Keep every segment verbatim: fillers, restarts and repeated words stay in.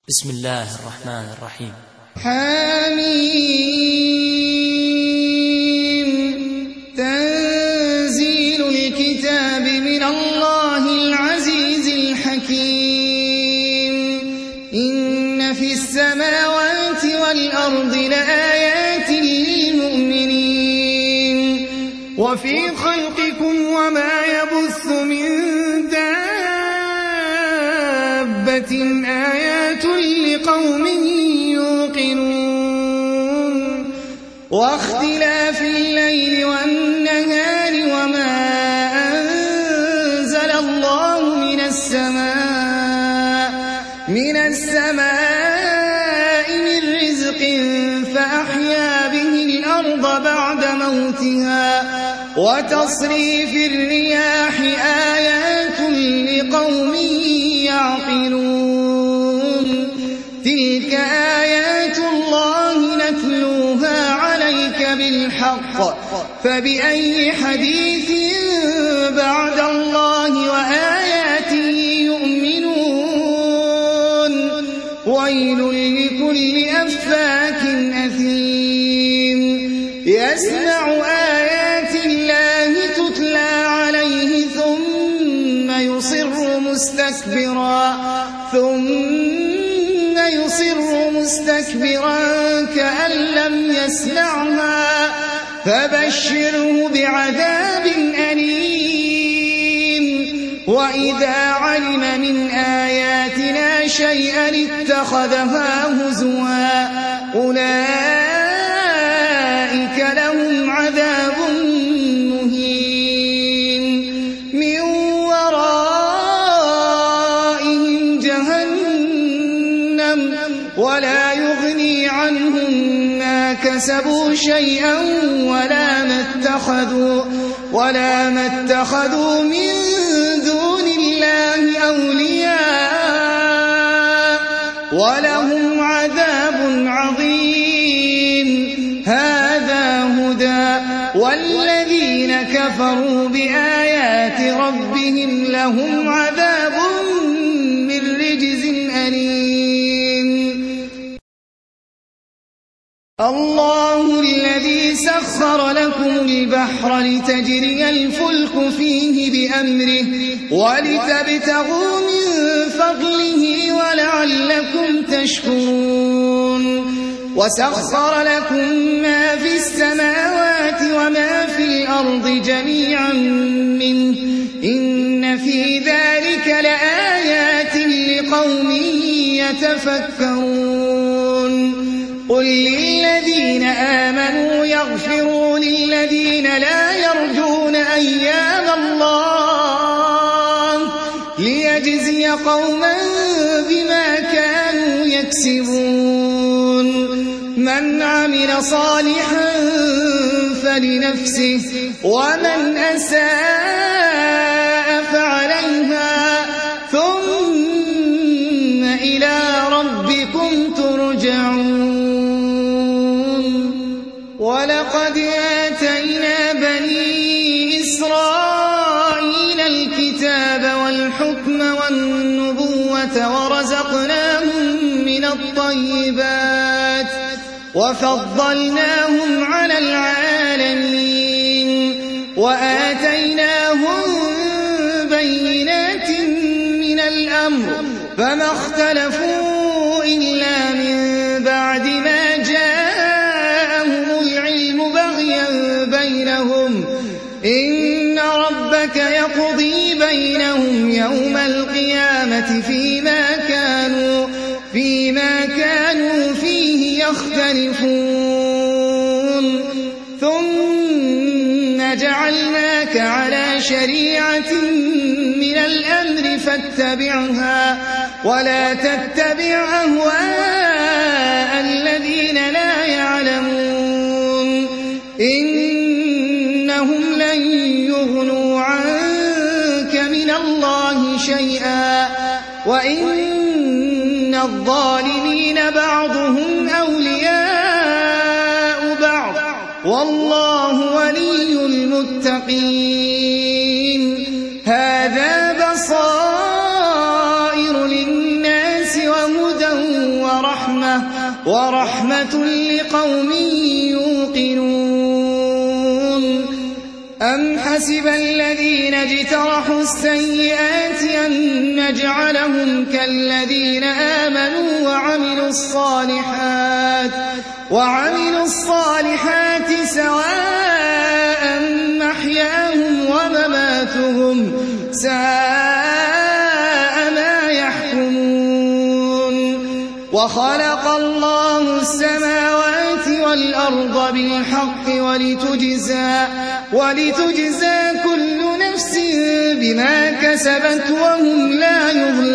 بسم الله الرحمن الرحيم. حميم تنزيل الكتاب من الله العزيز الحكيم. إن في السماوات والأرض لآيات للمؤمنين وفي خلقكم وما يبث من دابة آيات لقوم يوقنون. واختلاف الليل والنهار وما أنزل الله من السماء من السماء من رزق فأحيا به الأرض بعد موتها وتصريف الرياح آيات لقوم يعقلون. تلك آيات الله نتلوها عليك بالحق فبأي حديث بعد الله وآياته يؤمنون. ويل لكل أفاك أثيم يسمع آيات الله تتلى عليه ثم يصر مستكبرا ثم يصر مستكبرا كأن لم يسمعها فبشره بعذاب أليم. وإذا علم من آياتنا شيئا اتخذها هزوا أولئك لهم عذاب مهين من ورائهم جهنم ولا يغني عنهم ما كسبوا شيئا ولا ما اتخذوا ولا ما اتخذوا من دون الله أولياء ولهم عذاب عظيم. هذا هدى والذين كفروا بآيات ربهم لهم عذاب من رجز أليم. الله الذي سخر لكم البحر لتجري الفلك فيه بأمره ولتبتغوا من فضله ولعلكم تشكرون. وسخر لكم ما في السماوات وما في الأرض جميعا منه إن في ذلك لآيات لقوم يتفكرون. قل للذين آمنوا يغفروا للذين لا يرجون أيام الله ليجزي قوما بما كانوا يكسبون. من عمل صالحا فلنفسه ومن أساء فعليها ثم إلى ربكم ترجعون. ولقد آتينا بني إسرائيل الكتاب والحكم والنبوة ورزقناهم من الطيبات وفضلناهم على العالمين وآتيناهم بينات من الأمر فما اختلفوا إلا من بعد ما جاءهم العلم بغيا بينهم إن ربك يقضي بينهم يوم القيامة فيما كانوا فيما كانوا فيه يختلفون. ثم جعلناك على شريعة من الأمر فاتبعها ولا تتبع أهواء الذين لا يعلمون إنهم لن يغنوا عنك من الله شيئا وإن الظالمين بعضهم أولياء بعض والله ولي المتقين. هذا بصائر للناس وهدى ورحمة, ورحمة لقوم يوقنون أم حسب الذين اجترحوا السيئات أن نجعلهم كالذين آمنوا وعملوا الصالحات, وعملوا الصالحات سواء محياهم ومماتهم ساء ما يحكمون وخلق الله السماوات والأرض بالحق ولتجزى, ولتجزى كل نفس بما كسبت وهم لا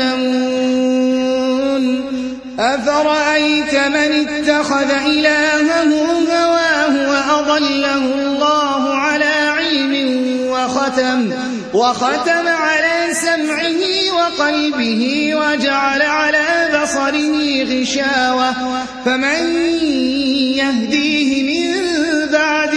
يظلمون أفرأيت من اتخذ إلهه هواه وأضله الله على علم وختم, وختم على سمعه وقلبه وجعل على بصره غشاوة فمن يهديه من بعد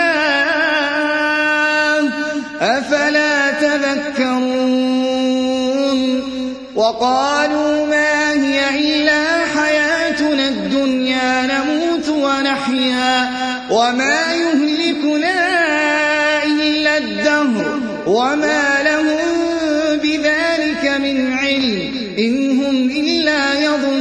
الله أفلا تذكرون وقالوا ما هي إلا حياتنا الدنيا نموت ونحيا وما يهلكنا إلا الدهر وما لهم بذلك من علم إن هم إلا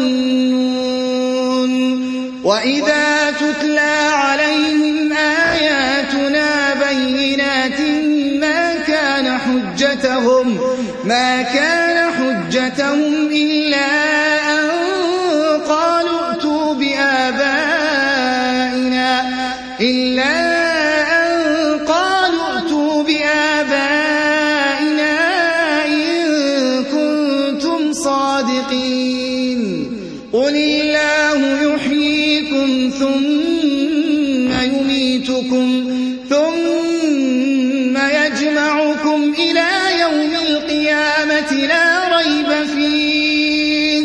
يظنون وإذا تتلى عليهم آياتنا بينات ما كان حجتهم, ما كان حجتهم إلا أن قالوا ائتوا بآبائنا, إلا قل الله يحييكم ثم يميتكم ثم يجمعكم إلى يوم القيامة لا ريب فيه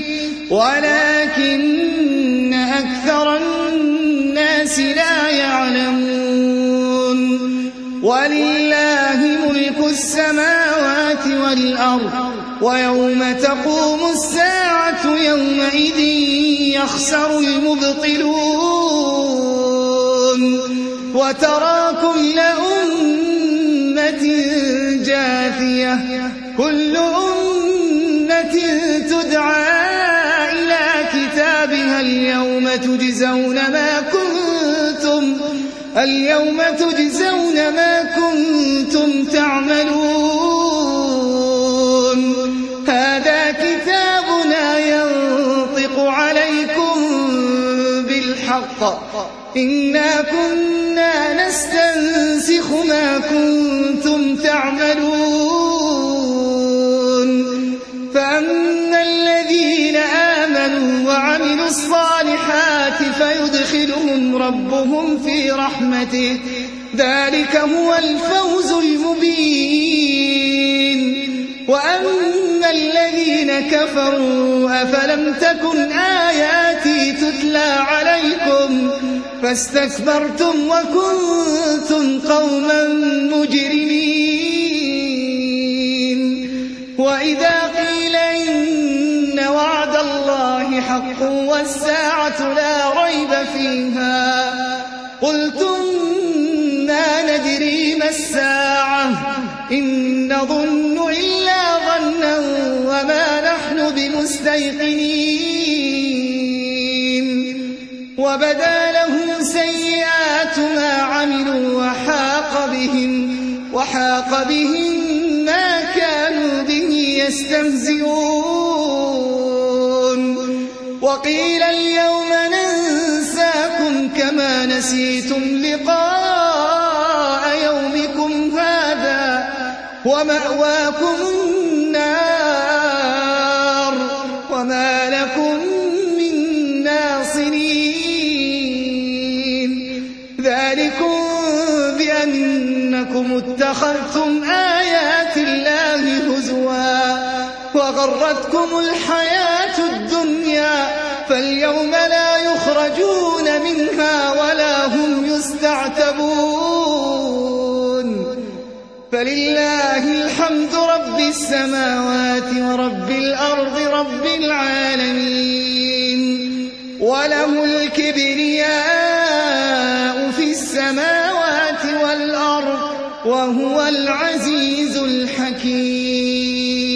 ولكن أكثر الناس لا يعلمون ولله ملك السماوات والأرض ويوم تقوم الساعة يومئذ يخسر المبطلون وترى كل أمة جاثية كل أمة تدعى إلى كتابها اليوم تجزون ما كنتم اليوم تجزون ما كنتم تعملون هذا كتابنا ينطق عليكم بالحق إنا كنا نستنسخ ما كنتم تعملون فأما الذين آمنوا وعملوا الصالحات فيدخلهم ربهم في رحمته ذلك هو الفوز المبين وأما الذين كفروا أفلم تكن آياتي تتلى عليكم فاستكبرتم وكنتم قوما مجرمين وإذا قيل إن وعد الله حق والساعة لا ريب فيها قلتم ما ندري ما الساعة إن نظن إلا ظنا وما نحن بمستيقنين وبدا لهم سيئات ما عملوا وحاق بهم وحاق بهم ما كانوا به يستهزئون وقيل اليوم ننساكم كما نسيتم لقاء يومكم هذا ومأواكم النار وما لكم من ناصرين ذلكم بأنكم اتخذتم آيات الله هزوا وغرتكم الحياة الدنيا فاليوم لا يخرجون منها ولا هم يستعتبون فلله الحمد رب السماوات ورب الأرض رب العالمين وله الكبرياء في السماوات والأرض وهو العزيز الحكيم.